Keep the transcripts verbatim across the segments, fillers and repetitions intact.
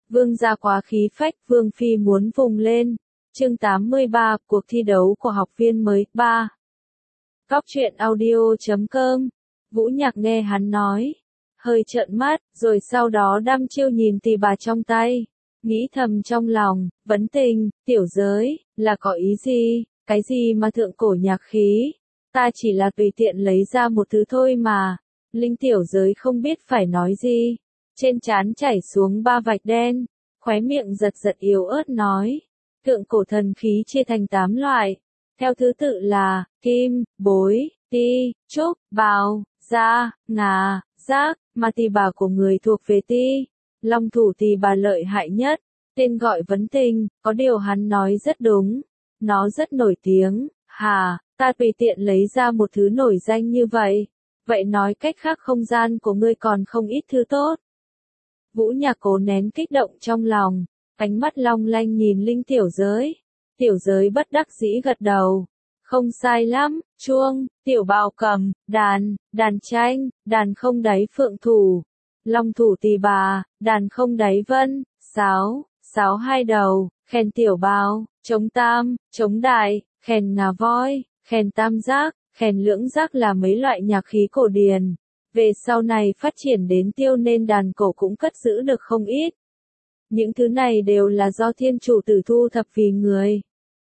Vương gia quá khí phách, Vương phi muốn vùng lên. Chương tám mươi ba, cuộc thi đấu của học viên mới, ba. Góc truyện audio chấm com. Vũ Nhạc nghe hắn nói, hơi trợn mắt, rồi sau đó đăm chiêu nhìn tỳ bà trong tay, nghĩ thầm trong lòng, vấn tình, tiểu giới, là có ý gì, cái gì mà thượng cổ nhạc khí, ta chỉ là tùy tiện lấy ra một thứ thôi mà. Linh tiểu giới không biết phải nói gì, trên trán chảy xuống ba vạch đen, khóe miệng giật giật yếu ớt nói, thượng cổ thần khí chia thành tám loại, theo thứ tự là, kim, bối, ti, trúc, bào, da, ngà, giác, mà tỳ bà của người thuộc về ti. Long thủ tỳ bà lợi hại nhất, tên gọi vấn tình, có điều hắn nói rất đúng, nó rất nổi tiếng, hà, ta tùy tiện lấy ra một thứ nổi danh như vậy, vậy nói cách khác không gian của ngươi còn không ít thứ tốt. Vũ Nhạc cố nén kích động trong lòng, ánh mắt long lanh nhìn Linh tiểu giới, tiểu giới bất đắc dĩ gật đầu, không sai lắm, chuông, tiểu bào cầm, đàn, đàn tranh, đàn không đáy phượng thủ, long thủ tỳ bà, đàn không đáy vân, sáo, sáo hai đầu, khen tiểu bào, trống tam, trống đại, khen ngà voi, khen tam giác, khen lưỡng giác là mấy loại nhạc khí cổ điển. Về sau này phát triển đến tiêu nên đàn cổ cũng cất giữ được không ít. Những thứ này đều là do thiên chủ tử thu thập vì người.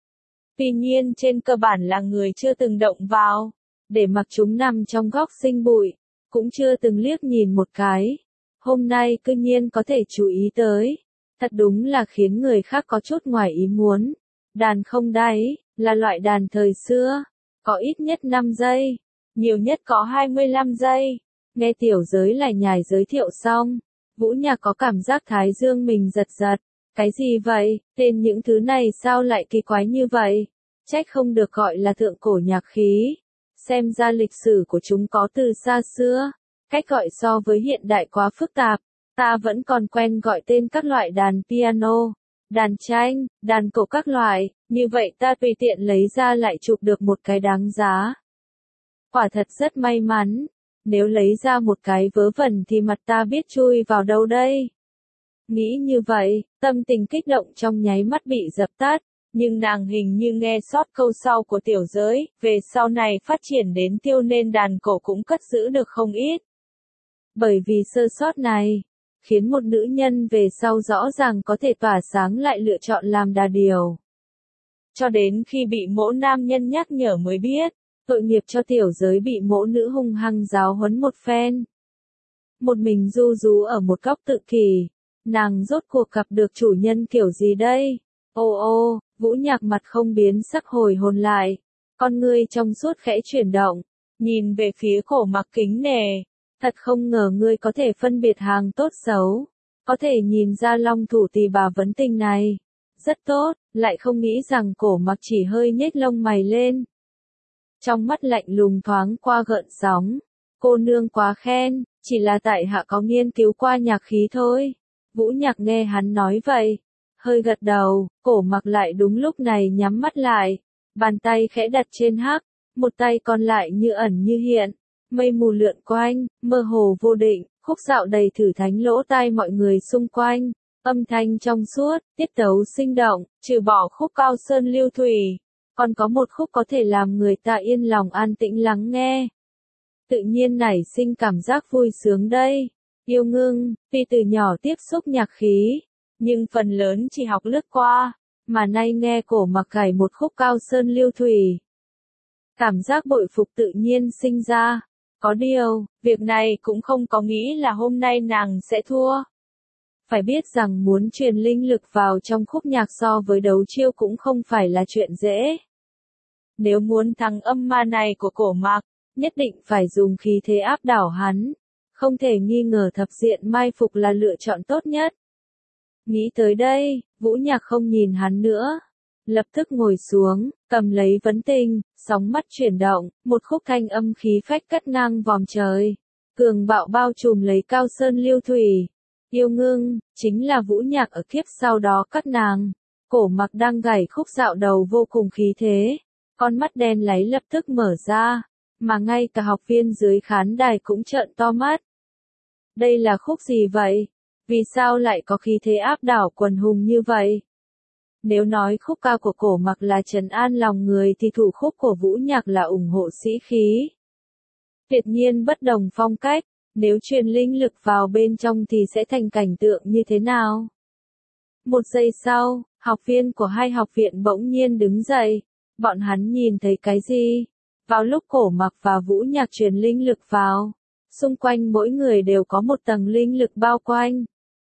Tuy nhiên trên cơ bản là người chưa từng động vào, để mặc chúng nằm trong góc sinh bụi, cũng chưa từng liếc nhìn một cái. Hôm nay cư nhiên có thể chú ý tới, thật đúng là khiến người khác có chút ngoài ý muốn. Đàn không đáy, là loại đàn thời xưa, có ít nhất năm giây, nhiều nhất có hai mươi lăm giây. Nghe tiểu giới lại nhài giới thiệu xong, Vũ Nhạc có cảm giác thái dương mình giật giật. Cái gì vậy, tên những thứ này sao lại kỳ quái như vậy? Trách không được gọi là thượng cổ nhạc khí. Xem ra lịch sử của chúng có từ xa xưa. Cách gọi so với hiện đại quá phức tạp. Ta vẫn còn quen gọi tên các loại đàn piano, đàn tranh, đàn cổ các loại. Như vậy ta tùy tiện lấy ra lại chụp được một cái đáng giá. Quả thật rất may mắn. Nếu lấy ra một cái vớ vẩn thì mặt ta biết chui vào đâu đây? Nghĩ như vậy, tâm tình kích động trong nháy mắt bị dập tắt, nhưng nàng hình như nghe sót câu sau của tiểu giới, về sau này phát triển đến tiêu nên đàn cổ cũng cất giữ được không ít. Bởi vì sơ sót này, khiến một nữ nhân về sau rõ ràng có thể tỏa sáng lại lựa chọn làm đà điểu. Cho đến khi bị mỗ nam nhân nhắc nhở mới biết, tội nghiệp cho tiểu giới bị mỗ nữ hung hăng giáo huấn một phen. Một mình du rú ở một góc tự kỷ, nàng rốt cuộc gặp được chủ nhân kiểu gì đây? Ô ô, Vũ Nhạc mặt không biến sắc hồi hồn lại, con ngươi trong suốt khẽ chuyển động, nhìn về phía Cổ Mặc kính nể, thật không ngờ ngươi có thể phân biệt hàng tốt xấu, có thể nhìn ra long thủ tỳ bà vấn tình này, rất tốt, lại không nghĩ rằng Cổ Mặc chỉ hơi nhếch lông mày lên. Trong mắt lạnh lùng thoáng qua gợn sóng, cô nương quá khen, chỉ là tại hạ có nghiên cứu qua nhạc khí thôi. Vũ Nhạc nghe hắn nói vậy, hơi gật đầu, Cổ Mặc lại đúng lúc này nhắm mắt lại, bàn tay khẽ đặt trên hắc, một tay còn lại như ẩn như hiện, mây mù lượn quanh, mơ hồ vô định, khúc dạo đầy thử thánh lỗ tai mọi người xung quanh, âm thanh trong suốt, tiết tấu sinh động, trừ bỏ khúc Cao Sơn Lưu Thủy, còn có một khúc có thể làm người ta yên lòng an tĩnh lắng nghe. Tự nhiên nảy sinh cảm giác vui sướng đây. Yêu Ngưng, tuy từ nhỏ tiếp xúc nhạc khí, nhưng phần lớn chỉ học lướt qua, mà nay nghe Cổ Mặc gảy một khúc Cao Sơn Lưu Thủy. Cảm giác bội phục tự nhiên sinh ra. Có điều, việc này cũng không có nghĩ là hôm nay nàng sẽ thua. Phải biết rằng muốn truyền linh lực vào trong khúc nhạc so với đấu chiêu cũng không phải là chuyện dễ. Nếu muốn thắng âm ma này của Cổ Mặc, nhất định phải dùng khí thế áp đảo hắn. Không thể nghi ngờ thập diện mai phục là lựa chọn tốt nhất. Nghĩ tới đây, Vũ Nhạc không nhìn hắn nữa. Lập tức ngồi xuống, cầm lấy vấn tình, sóng mắt chuyển động, một khúc thanh âm khí phách cắt ngang vòm trời. Cường bạo bao trùm lấy Cao Sơn Lưu Thủy. Yêu Ngưng, chính là Vũ Nhạc ở kiếp sau đó cắt nàng. Cổ Mặc đang gảy khúc dạo đầu vô cùng khí thế. Con mắt đen láy lập tức mở ra, mà ngay cả học viên dưới khán đài cũng trợn to mắt. Đây là khúc gì vậy? Vì sao lại có khí thế áp đảo quần hùng như vậy? Nếu nói khúc ca của Cổ Mặc là trấn an lòng người thì thủ khúc của Vũ Nhạc là ủng hộ sĩ khí. Tuyệt nhiên bất đồng phong cách, nếu truyền linh lực vào bên trong thì sẽ thành cảnh tượng như thế nào? Một giây sau, học viên của hai học viện bỗng nhiên đứng dậy. Bọn hắn nhìn thấy cái gì? Vào lúc Cổ Mặc và Vũ Nhạc truyền linh lực vào, xung quanh mỗi người đều có một tầng linh lực bao quanh.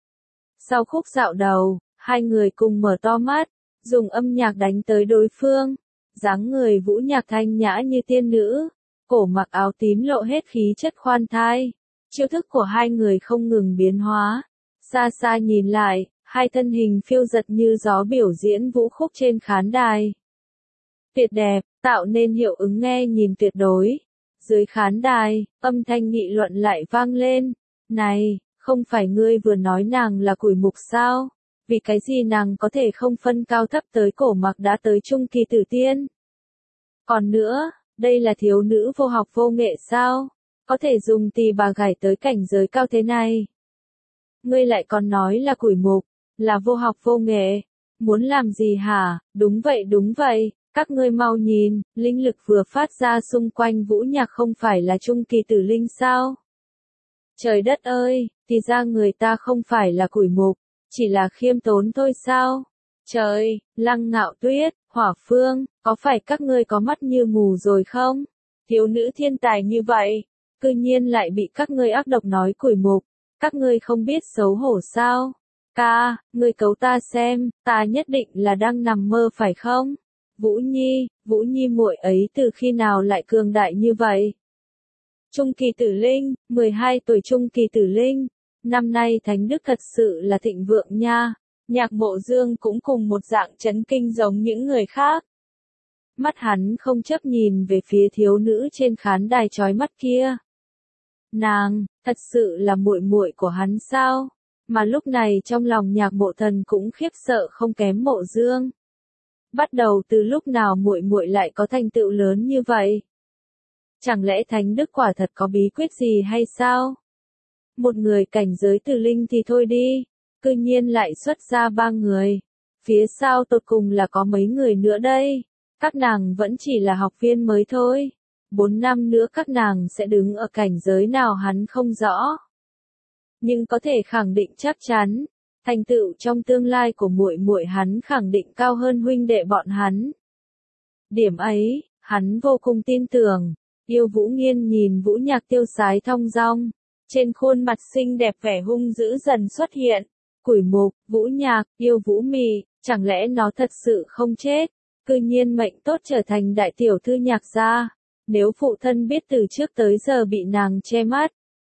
Sau khúc dạo đầu, hai người cùng mở to mắt, dùng âm nhạc đánh tới đối phương. Dáng người Vũ Nhạc thanh nhã như tiên nữ, Cổ Mặc áo tím lộ hết khí chất khoan thai. Chiêu thức của hai người không ngừng biến hóa. Xa xa nhìn lại, hai thân hình phiêu giật như gió biểu diễn vũ khúc trên khán đài. Tuyệt đẹp, tạo nên hiệu ứng nghe nhìn tuyệt đối. Dưới khán đài, âm thanh nghị luận lại vang lên. Này, không phải ngươi vừa nói nàng là củi mục sao? Vì cái gì nàng có thể không phân cao thấp tới Cổ Mặc đã tới trung kỳ tử tiên? Còn nữa, đây là thiếu nữ vô học vô nghệ sao? Có thể dùng tỳ bà gảy tới cảnh giới cao thế này. Ngươi lại còn nói là củi mục, là vô học vô nghệ. Muốn làm gì hả? Đúng vậy đúng vậy, các ngươi mau nhìn, linh lực vừa phát ra xung quanh Vũ Nhạc không phải là trung kỳ tử linh sao? Trời đất ơi, thì ra người ta không phải là củi mục, chỉ là khiêm tốn thôi sao? Trời, Lăng Ngạo Tuyết, Hỏa Phương, có phải các ngươi có mắt như mù rồi không? Thiếu nữ thiên tài như vậy, cư nhiên lại bị các ngươi ác độc nói củi mục, các ngươi không biết xấu hổ sao? Ca, ngươi cấu ta xem, ta nhất định là đang nằm mơ phải không? Vũ Nhi, Vũ Nhi muội ấy từ khi nào lại cường đại như vậy? Trung kỳ tử linh, mười hai tuổi trung kỳ tử linh, năm nay thánh đức thật sự là thịnh vượng nha. Nhạc Mộ Dương cũng cùng một dạng chấn kinh giống những người khác. Mắt hắn không chấp nhìn về phía thiếu nữ trên khán đài chói mắt kia. Nàng, thật sự là muội muội của hắn sao? Mà lúc này trong lòng Nhạc Mộ Thần cũng khiếp sợ không kém Mộ Dương. Bắt đầu từ lúc nào muội muội lại có thành tựu lớn như vậy? Chẳng lẽ thánh đức quả thật có bí quyết gì hay sao? Một người cảnh giới tử linh thì thôi đi, cư nhiên lại xuất ra ba người. Phía sau tột cùng là có mấy người nữa đây? Các nàng vẫn chỉ là học viên mới thôi. Bốn năm nữa các nàng sẽ đứng ở cảnh giới nào hắn không rõ. Nhưng có thể khẳng định chắc chắn, thành tựu trong tương lai của muội muội hắn khẳng định cao hơn huynh đệ bọn hắn. Điểm ấy, hắn vô cùng tin tưởng. Yêu Vũ Nghiên nhìn Vũ Nhạc tiêu sái thong dong, trên khuôn mặt xinh đẹp vẻ hung dữ dần xuất hiện. Củi mục, Vũ Nhạc, yêu Vũ Mị, chẳng lẽ nó thật sự không chết? Cư nhiên mệnh tốt trở thành đại tiểu thư Nhạc gia. Nếu phụ thân biết từ trước tới giờ bị nàng che mắt,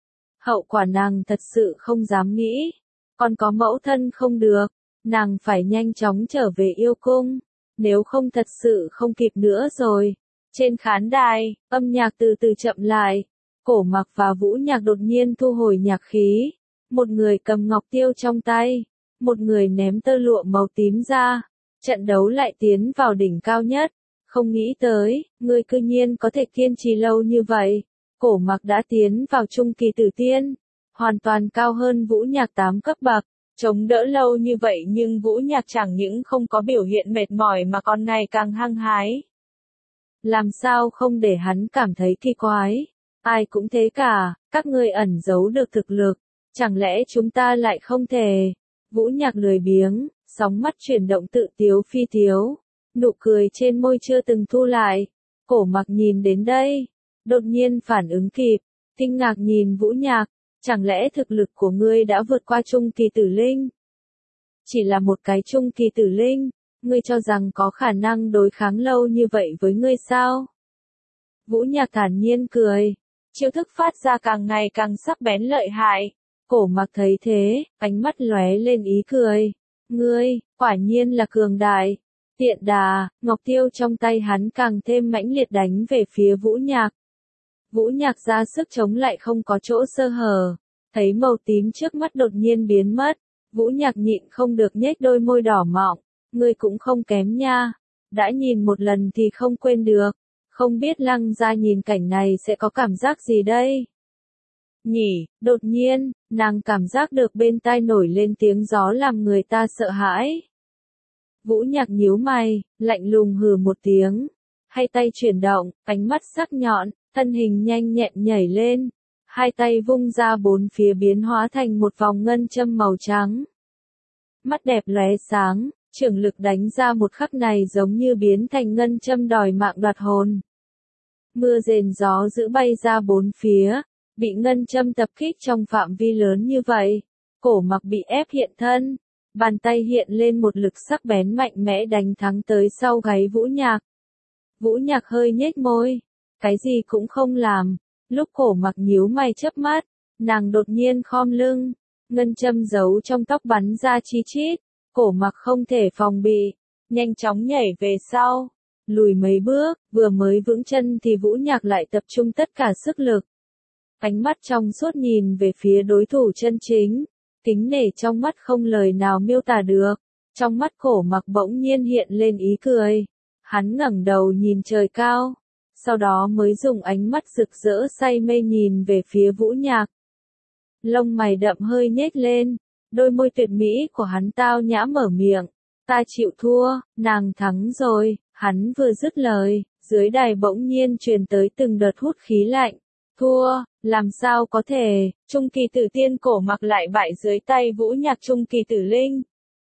hậu quả nàng thật sự không dám nghĩ. Còn có mẫu thân không được, nàng phải nhanh chóng trở về yêu cung, nếu không thật sự không kịp nữa rồi. Trên khán đài, âm nhạc từ từ chậm lại, Cổ Mặc và Vũ Nhạc đột nhiên thu hồi nhạc khí. Một người cầm ngọc tiêu trong tay, một người ném tơ lụa màu tím ra. Trận đấu lại tiến vào đỉnh cao nhất. Không nghĩ tới, ngươi cư nhiên có thể kiên trì lâu như vậy. Cổ Mặc đã tiến vào trung kỳ tử tiên, hoàn toàn cao hơn Vũ Nhạc tám cấp bậc. Chống đỡ lâu như vậy nhưng Vũ Nhạc chẳng những không có biểu hiện mệt mỏi mà còn ngày càng hăng hái. Làm sao không để hắn cảm thấy kỳ quái? Ai cũng thế cả, các ngươi ẩn giấu được thực lực, chẳng lẽ chúng ta lại không thể? Vũ Nhạc lười biếng, sóng mắt chuyển động tự tiếu phi tiếu, nụ cười trên môi chưa từng thu lại. Cổ Mặc nhìn đến đây, đột nhiên phản ứng kịp, kinh ngạc nhìn Vũ Nhạc, chẳng lẽ thực lực của ngươi đã vượt qua trung kỳ tử linh? Chỉ là một cái trung kỳ tử linh, ngươi cho rằng có khả năng đối kháng lâu như vậy với ngươi sao? Vũ Nhạc thản nhiên cười, chiêu thức phát ra càng ngày càng sắc bén lợi hại. Cổ Mặc thấy thế, ánh mắt lóe lên ý cười. Ngươi, quả nhiên là cường đại. Tiện đà, ngọc tiêu trong tay hắn càng thêm mãnh liệt đánh về phía Vũ Nhạc. Vũ Nhạc ra sức chống lại không có chỗ sơ hở. Thấy màu tím trước mắt đột nhiên biến mất, Vũ Nhạc nhịn không được nhếch đôi môi đỏ mọng. Ngươi cũng không kém nha. Đã nhìn một lần thì không quên được. Không biết Lăng gia nhìn cảnh này sẽ có cảm giác gì đây? nhỉ, đột nhiên, nàng cảm giác được bên tai nổi lên tiếng gió làm người ta sợ hãi. Vũ Nhạc nhíu mày, lạnh lùng hừ một tiếng, hai tay chuyển động, ánh mắt sắc nhọn, thân hình nhanh nhẹn nhảy lên, hai tay vung ra bốn phía biến hóa thành một vòng ngân châm màu trắng. Mắt đẹp lóe sáng, trưởng lực đánh ra một khắc này giống như biến thành ngân châm đòi mạng đoạt hồn. Mưa rền gió dữ bay ra bốn phía, bị ngân châm tập kích trong phạm vi lớn như vậy, Cổ Mặc bị ép hiện thân, bàn tay hiện lên một lực sắc bén mạnh mẽ đánh thắng tới sau gáy Vũ Nhạc. Vũ Nhạc hơi nhếch môi, cái gì cũng không làm, lúc Cổ Mặc nhíu mày chớp mắt, nàng đột nhiên khom lưng, ngân châm giấu trong tóc bắn ra chi chít, Cổ Mặc không thể phòng bị, nhanh chóng nhảy về sau, lùi mấy bước, vừa mới vững chân thì Vũ Nhạc lại tập trung tất cả sức lực. Ánh mắt trong suốt nhìn về phía đối thủ chân chính, kính nể trong mắt không lời nào miêu tả được, trong mắt Cổ Mặc bỗng nhiên hiện lên ý cười, hắn ngẩng đầu nhìn trời cao, sau đó mới dùng ánh mắt rực rỡ say mê nhìn về phía Vũ Nhạc. Lông mày đậm hơi nhếch lên, đôi môi tuyệt mỹ của hắn tao nhã mở miệng, ta chịu thua, nàng thắng rồi, hắn vừa dứt lời, dưới đài bỗng nhiên truyền tới từng đợt hút khí lạnh, thua, làm sao có thể, Trung Kỳ Tử Tiên Cổ Mặc lại bại dưới tay Vũ Nhạc Trung Kỳ Tử Linh.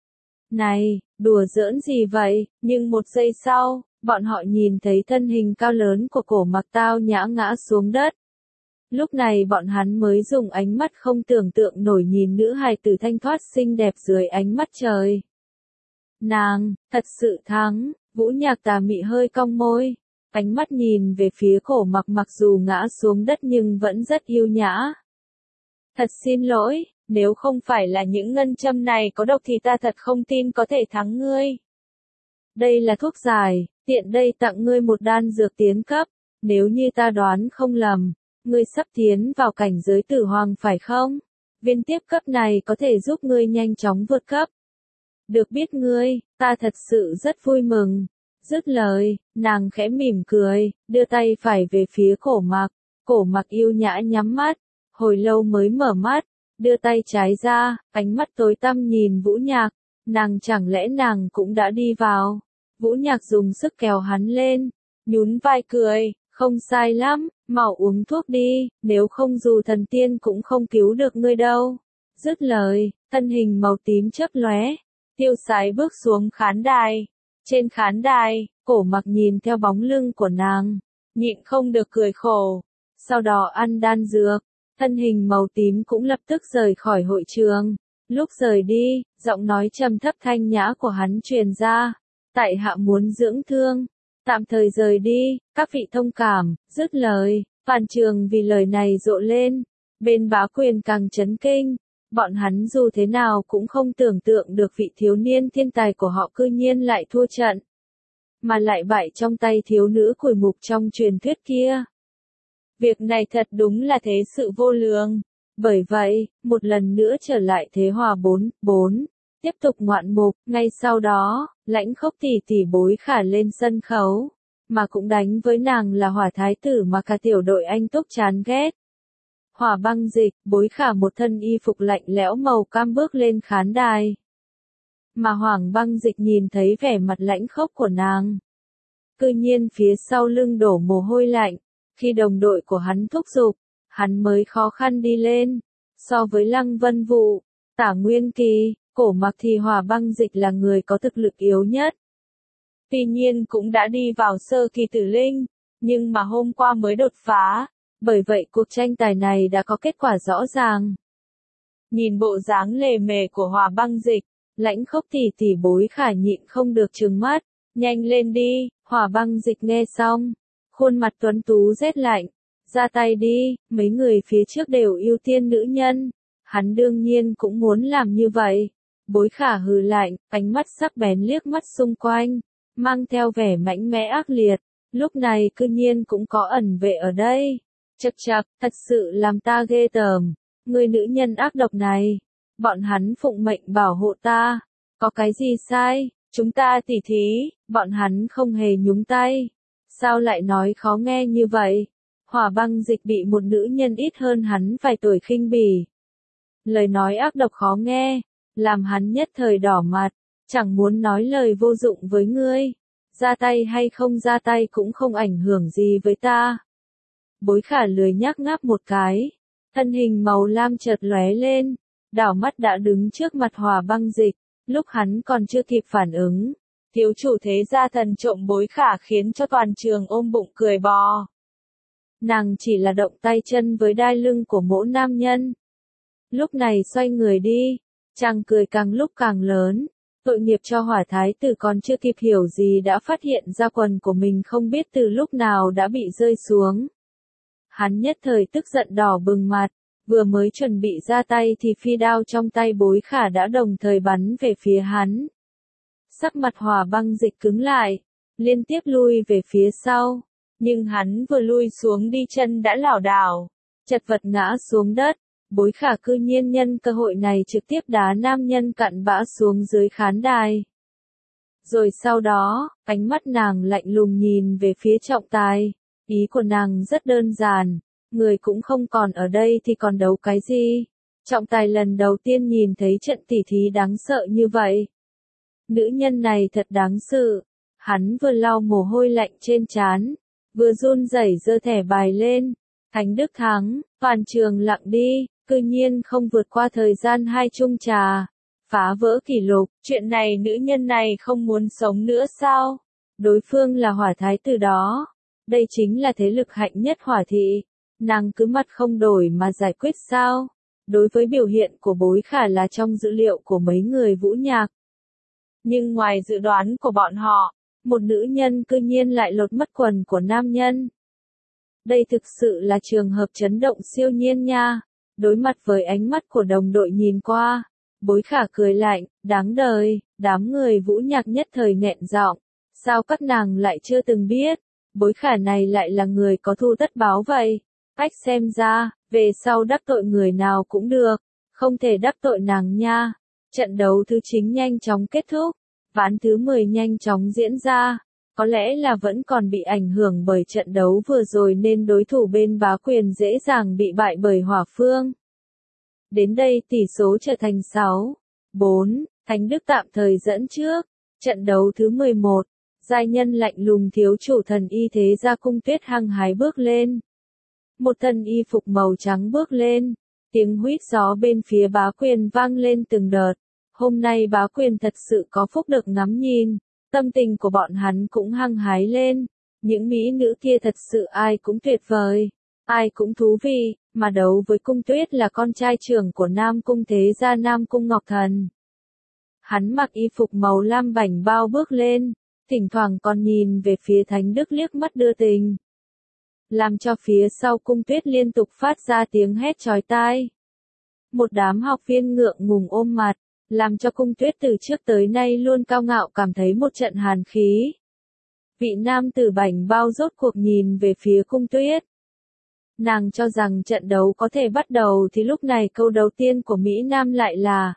Này, đùa giỡn gì vậy, nhưng một giây sau, bọn họ nhìn thấy thân hình cao lớn của Cổ Mặc tao nhã ngã xuống đất. Lúc này bọn hắn mới dùng ánh mắt không tưởng tượng nổi nhìn nữ hài tử thanh thoát xinh đẹp dưới ánh mắt trời. Nàng, thật sự thắng, Vũ Nhạc tà mị hơi cong môi, ánh mắt nhìn về phía Cổ Mặc mặc dù ngã xuống đất nhưng vẫn rất yêu nhã. Thật xin lỗi, nếu không phải là những ngân châm này có độc thì ta thật không tin có thể thắng ngươi. Đây là thuốc giải, tiện đây tặng ngươi một đan dược tiến cấp, nếu như ta đoán không lầm, ngươi sắp tiến vào cảnh giới tử hoàng phải không? Viên tiếp cấp này có thể giúp ngươi nhanh chóng vượt cấp. Được biết ngươi, ta thật sự rất vui mừng. Dứt lời, nàng khẽ mỉm cười, đưa tay phải về phía Cổ Mặc. Cổ Mặc yêu nhã nhắm mắt, hồi lâu mới mở mắt, đưa tay trái ra, ánh mắt tối tăm nhìn Vũ Nhạc. Nàng chẳng lẽ nàng cũng đã đi vào? Vũ Nhạc dùng sức kéo hắn lên, nhún vai cười, không sai lắm, mau uống thuốc đi, nếu không dù thần tiên cũng không cứu được ngươi đâu. Dứt lời, thân hình màu tím chớp lóe, tiêu sái bước xuống khán đài. Trên khán đài, Cổ Mặc nhìn theo bóng lưng của nàng, nhịn không được cười khổ. Sau đó ăn đan dược, thân hình màu tím cũng lập tức rời khỏi hội trường. Lúc rời đi, giọng nói trầm thấp thanh nhã của hắn truyền ra, tại hạ muốn dưỡng thương, tạm thời rời đi, các vị thông cảm. Dứt lời, toàn trường vì lời này rộ lên, bên bá quyền càng chấn kinh. Bọn hắn dù thế nào cũng không tưởng tượng được vị thiếu niên thiên tài của họ cư nhiên lại thua trận, mà lại bại trong tay thiếu nữ cùi mục trong truyền thuyết kia. Việc này thật đúng là thế sự vô lường. Bởi vậy, một lần nữa trở lại thế hòa bốn, bốn, tiếp tục ngoạn mục, ngay sau đó, Lãnh Khốc tỷ tỷ Bối Khả lên sân khấu, mà cũng đánh với nàng là Hỏa Thái tử mà cả tiểu đội anh túc chán ghét. Hỏa Băng Dịch, Bối Khả một thân y phục lạnh lẽo màu cam bước lên khán đài. Mà Hoàng Băng Dịch nhìn thấy vẻ mặt lãnh khốc của nàng, cư nhiên phía sau lưng đổ mồ hôi lạnh, khi đồng đội của hắn thúc giục, hắn mới khó khăn đi lên. So với Lăng Vân Vụ, Tả Nguyên Kỳ, Cổ Mặc thì Hỏa Băng Dịch là người có thực lực yếu nhất. Tuy nhiên cũng đã đi vào sơ kỳ tử linh, nhưng mà hôm qua mới đột phá, bởi vậy cuộc tranh tài này đã có kết quả rõ ràng. Nhìn bộ dáng lề mề của Hỏa Băng Dịch, Lãnh Khốc tỷ tỷ Bối Khả nhịn không được trừng mắt, nhanh lên đi. Hỏa Băng Dịch nghe xong, khuôn mặt tuấn tú rét lạnh, ra tay đi, mấy người phía trước đều ưu tiên nữ nhân, hắn đương nhiên cũng muốn làm như vậy. Bối Khả hừ lạnh, ánh mắt sắc bén liếc mắt xung quanh, mang theo vẻ mạnh mẽ ác liệt, lúc này cư nhiên cũng có ẩn vệ ở đây. Chậc chậc, thật sự làm ta ghê tởm, người nữ nhân ác độc này, bọn hắn phụng mệnh bảo hộ ta, có cái gì sai, chúng ta tỉ thí, bọn hắn không hề nhúng tay, sao lại nói khó nghe như vậy. Hỏa Băng Dịch bị một nữ nhân ít hơn hắn vài tuổi khinh bỉ. Lời nói ác độc khó nghe, làm hắn nhất thời đỏ mặt, chẳng muốn nói lời vô dụng với ngươi. Ra tay hay không ra tay cũng không ảnh hưởng gì với ta. Bối Khả lười nhác ngáp một cái, thân hình màu lam chợt lóe lên, đảo mắt đã đứng trước mặt Hỏa Băng Dịch, lúc hắn còn chưa kịp phản ứng. Thiếu chủ thế gia thần trộm Bối Khả khiến cho toàn trường ôm bụng cười bò. Nàng chỉ là động tay chân với đai lưng của mỗi nam nhân. Lúc này xoay người đi, chàng cười càng lúc càng lớn. Tội nghiệp cho Hỏa Thái tử còn chưa kịp hiểu gì đã phát hiện ra quần của mình không biết từ lúc nào đã bị rơi xuống. Hắn nhất thời tức giận đỏ bừng mặt, vừa mới chuẩn bị ra tay thì phi đao trong tay Bối Khả đã đồng thời bắn về phía hắn. Sắc mặt Hỏa Băng Dịch cứng lại, liên tiếp lui về phía sau, nhưng hắn vừa lui xuống đi chân đã lảo đảo, chật vật ngã xuống đất. Bối Khả cư nhiên nhân cơ hội này trực tiếp đá nam nhân cặn bã xuống dưới khán đài. Rồi sau đó, ánh mắt nàng lạnh lùng nhìn về phía trọng tài. Ý của nàng rất đơn giản, người cũng không còn ở đây thì còn đấu cái gì. Trọng tài lần đầu tiên nhìn thấy trận tỉ thí đáng sợ như vậy. Nữ nhân này thật đáng sợ. Hắn vừa lau mồ hôi lạnh trên trán, vừa run rẩy giơ thẻ bài lên. Thánh Đức thắng, toàn trường lặng đi. Cư nhiên không vượt qua thời gian hai chung trà, phá vỡ kỷ lục, chuyện này nữ nhân này không muốn sống nữa sao? Đối phương là Hỏa Thái tử đó, đây chính là thế lực hạnh nhất Hỏa thị, nàng cứ mặt không đổi mà giải quyết sao? Đối với biểu hiện của Bối Khả là trong dữ liệu của mấy người Vũ Nhạc. Nhưng ngoài dự đoán của bọn họ, một nữ nhân cư nhiên lại lột mất quần của nam nhân. Đây thực sự là trường hợp chấn động siêu nhiên nha. Đối mặt với ánh mắt của đồng đội nhìn qua, Bối Khả cười lạnh, đáng đời, đám người Vũ Nhạc nhất thời nghẹn giọng, sao các nàng lại chưa từng biết, Bối Khả này lại là người có thù tất báo vậy, cách xem ra, về sau đắc tội người nào cũng được, không thể đắc tội nàng nha. Trận đấu thứ chín nhanh chóng kết thúc, ván thứ mười nhanh chóng diễn ra. Có lẽ là vẫn còn bị ảnh hưởng bởi trận đấu vừa rồi nên đối thủ bên bá quyền dễ dàng bị bại bởi Hỏa Phương. Đến đây tỷ số trở thành sáu bốn, Thánh Đức tạm thời dẫn trước. Trận đấu thứ mười một, giai nhân lạnh lùng thiếu chủ thần y thế gia Cung Tuyết hăng hái bước lên. Một thân y phục màu trắng bước lên, tiếng huýt gió bên phía bá quyền vang lên từng đợt. Hôm nay bá quyền thật sự có phúc được ngắm nhìn. Tâm tình của bọn hắn cũng hăng hái lên, những mỹ nữ kia thật sự ai cũng tuyệt vời, ai cũng thú vị, mà đấu với Cung Tuyết là con trai trưởng của Nam Cung thế gia Nam Cung Ngọc Thần. Hắn mặc y phục màu lam bảnh bao bước lên, thỉnh thoảng còn nhìn về phía Thánh Đức liếc mắt đưa tình. Làm cho phía sau Cung Tuyết liên tục phát ra tiếng hét chói tai. Một đám học viên ngượng ngùng ôm mặt. Làm cho Cung Tuyết từ trước tới nay luôn cao ngạo cảm thấy một trận hàn khí. Vị nam tử bảnh bao rốt cuộc nhìn về phía Cung Tuyết. Nàng cho rằng trận đấu có thể bắt đầu thì lúc này câu đầu tiên của Mỹ Nam lại là: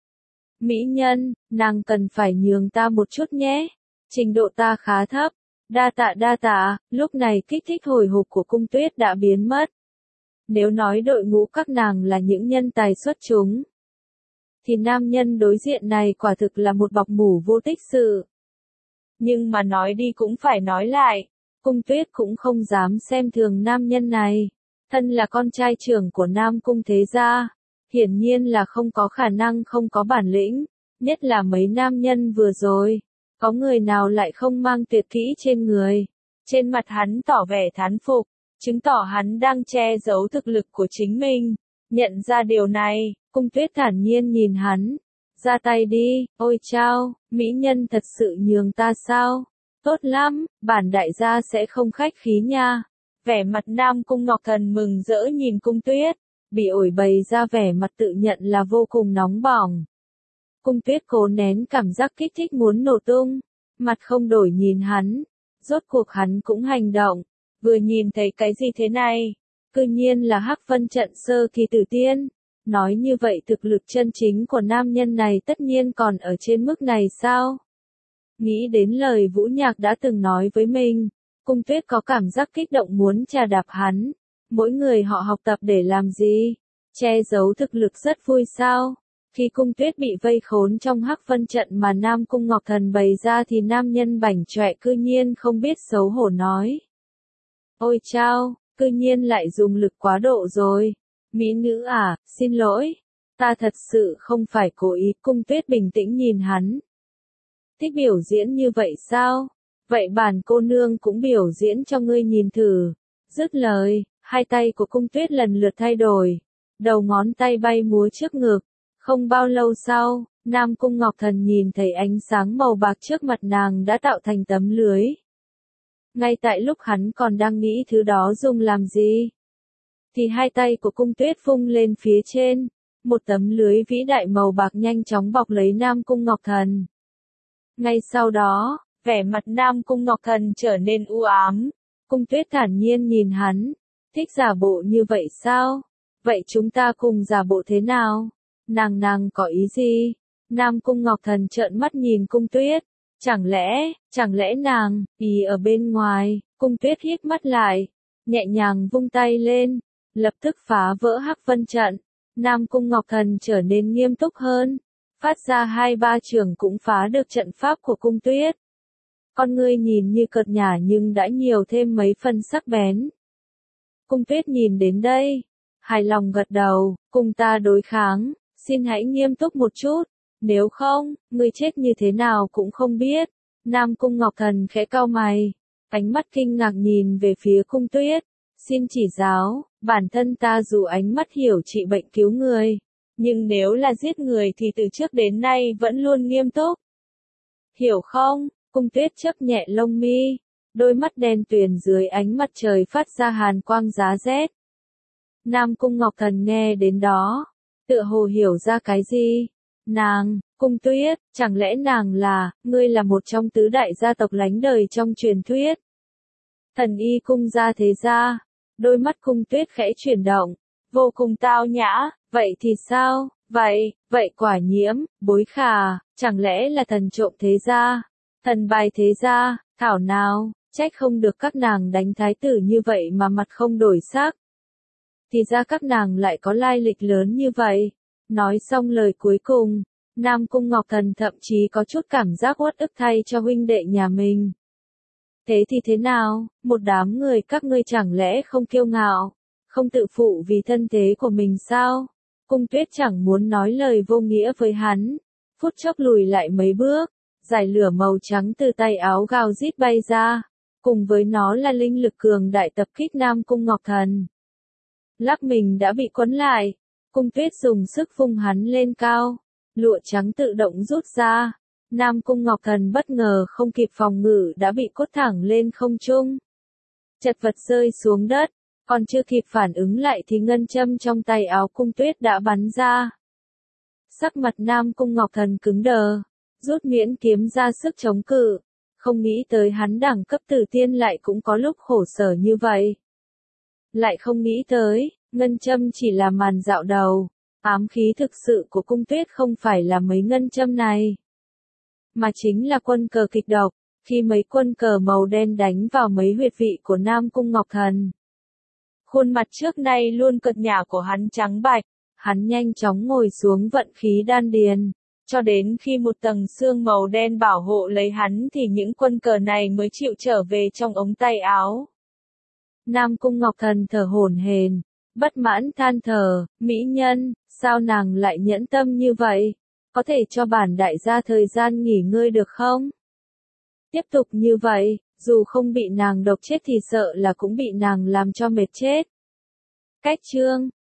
Mỹ nhân, nàng cần phải nhường ta một chút nhé. Trình độ ta khá thấp. Đa tạ đa tạ, lúc này kích thích hồi hộp của Cung Tuyết đã biến mất. Nếu nói đội ngũ các nàng là những nhân tài xuất chúng, thì nam nhân đối diện này quả thực là một bọc mủ vô tích sự. Nhưng mà nói đi cũng phải nói lại, Cung Tuyết cũng không dám xem thường nam nhân này. Thân là con trai trưởng của Nam Cung thế gia, hiển nhiên là không có khả năng không có bản lĩnh, nhất là mấy nam nhân vừa rồi. Có người nào lại không mang tuyệt kỹ trên người. Trên mặt hắn tỏ vẻ thán phục, chứng tỏ hắn đang che giấu thực lực của chính mình. Nhận ra điều này, Cung Tuyết thản nhiên nhìn hắn. Ra tay đi, ôi chao, mỹ nhân thật sự nhường ta sao? Tốt lắm, bản đại gia sẽ không khách khí nha. Vẻ mặt Nam Cung Ngọc Thần mừng rỡ nhìn Cung Tuyết, bị ổi bày ra vẻ mặt tự nhận là vô cùng nóng bỏng. Cung Tuyết cố nén cảm giác kích thích muốn nổ tung, mặt không đổi nhìn hắn. Rốt cuộc hắn cũng hành động, vừa nhìn thấy cái gì thế này? Cư nhiên là Hắc Vân trận sơ kỳ tử tiên. Nói như vậy thực lực chân chính của nam nhân này tất nhiên còn ở trên mức này sao? Nghĩ đến lời Vũ Nhạc đã từng nói với mình, Cung Tuyết có cảm giác kích động muốn chà đạp hắn. Mỗi người họ học tập để làm gì? Che giấu thực lực rất vui sao? Khi Cung Tuyết bị vây khốn trong Hắc Vân trận mà Nam Cung Ngọc Thần bày ra thì nam nhân bảnh chọe cư nhiên không biết xấu hổ nói. Ôi chao, cư nhiên lại dùng lực quá độ rồi. Mỹ nữ à, xin lỗi. Ta thật sự không phải cố ý. Cung Tuyết bình tĩnh nhìn hắn. Thích biểu diễn như vậy sao? Vậy bản cô nương cũng biểu diễn cho ngươi nhìn thử. Dứt lời, hai tay của Cung Tuyết lần lượt thay đổi. Đầu ngón tay bay múa trước ngực. Không bao lâu sau, Nam Cung Ngọc Thần nhìn thấy ánh sáng màu bạc trước mặt nàng đã tạo thành tấm lưới. Ngay tại lúc hắn còn đang nghĩ thứ đó dùng làm gì, thì hai tay của Cung Tuyết vung lên phía trên. Một tấm lưới vĩ đại màu bạc nhanh chóng bọc lấy Nam Cung Ngọc Thần. Ngay sau đó, vẻ mặt Nam Cung Ngọc Thần trở nên u ám. Cung Tuyết thản nhiên nhìn hắn. Thích giả bộ như vậy sao? Vậy chúng ta cùng giả bộ thế nào? Nàng nàng có ý gì? Nam Cung Ngọc Thần trợn mắt nhìn Cung Tuyết. Chẳng lẽ, chẳng lẽ nàng, ý ở bên ngoài? Cung Tuyết hít mắt lại, nhẹ nhàng vung tay lên, lập tức phá vỡ Hắc Vân trận. Nam Cung Ngọc Thần trở nên nghiêm túc hơn, phát ra hai ba chưởng cũng phá được trận pháp của Cung Tuyết. Con ngươi nhìn như cợt nhả nhưng đã nhiều thêm mấy phần sắc bén. Cung Tuyết nhìn đến đây, hài lòng gật đầu, cùng ta đối kháng, xin hãy nghiêm túc một chút, nếu không, ngươi chết như thế nào cũng không biết. Nam Cung Ngọc Thần khẽ cau mày, ánh mắt kinh ngạc nhìn về phía Cung Tuyết, xin chỉ giáo, bản thân ta dù ánh mắt hiểu trị bệnh cứu người, nhưng nếu là giết người thì từ trước đến nay vẫn luôn nghiêm túc. Hiểu không? Cung Tuyết chớp nhẹ lông mi, đôi mắt đen tuyền dưới ánh mặt trời phát ra hàn quang giá rét. Nam Cung Ngọc Thần nghe đến đó, tựa hồ hiểu ra cái gì. Nàng, Cung Tuyết, chẳng lẽ nàng là, ngươi là một trong tứ đại gia tộc lánh đời trong truyền thuyết? Thần y cung gia thế gia, đôi mắt Cung Tuyết khẽ chuyển động, vô cùng tao nhã, vậy thì sao, vậy, vậy quả nhiễm, bối khà, chẳng lẽ là thần trộm thế gia, thần bài thế gia, thảo nào, trách không được các nàng đánh thái tử như vậy mà mặt không đổi sắc. Thì ra các nàng lại có lai lịch lớn như vậy. Nói xong lời cuối cùng, Nam Cung Ngọc Thần thậm chí có chút cảm giác uất ức thay cho huynh đệ nhà mình. Thế thì thế nào, một đám người các ngươi chẳng lẽ không kiêu ngạo, không tự phụ vì thân thế của mình sao? Cung Tuyết chẳng muốn nói lời vô nghĩa với hắn, phút chốc lùi lại mấy bước, giải lửa màu trắng từ tay áo gào rít bay ra, cùng với nó là linh lực cường đại tập kích Nam Cung Ngọc Thần. Lắc mình đã bị quấn lại, Cung Tuyết dùng sức vung hắn lên cao, lụa trắng tự động rút ra, Nam Cung Ngọc Thần bất ngờ không kịp phòng ngự đã bị cốt thẳng lên không trung. Chật vật rơi xuống đất, còn chưa kịp phản ứng lại thì ngân châm trong tay áo Cung Tuyết đã bắn ra. Sắc mặt Nam Cung Ngọc Thần cứng đờ, rút miễn kiếm ra sức chống cự, không nghĩ tới hắn đẳng cấp tử tiên lại cũng có lúc khổ sở như vậy. Lại không nghĩ tới, ngân châm chỉ là màn dạo đầu, ám khí thực sự của Cung Tuyết không phải là mấy ngân châm này, mà chính là quân cờ kịch độc, khi mấy quân cờ màu đen đánh vào mấy huyệt vị của Nam Cung Ngọc Thần. Khuôn mặt trước nay luôn cợt nhả của hắn trắng bạch, hắn nhanh chóng ngồi xuống vận khí đan điền, cho đến khi một tầng xương màu đen bảo hộ lấy hắn thì những quân cờ này mới chịu trở về trong ống tay áo. Nam Cung Ngọc Thần thở hổn hển, bất mãn than thở, mỹ nhân, sao nàng lại nhẫn tâm như vậy? Có thể cho bản đại gia thời gian nghỉ ngơi được không? Tiếp tục như vậy, dù không bị nàng độc chết thì sợ là cũng bị nàng làm cho mệt chết. Cách chương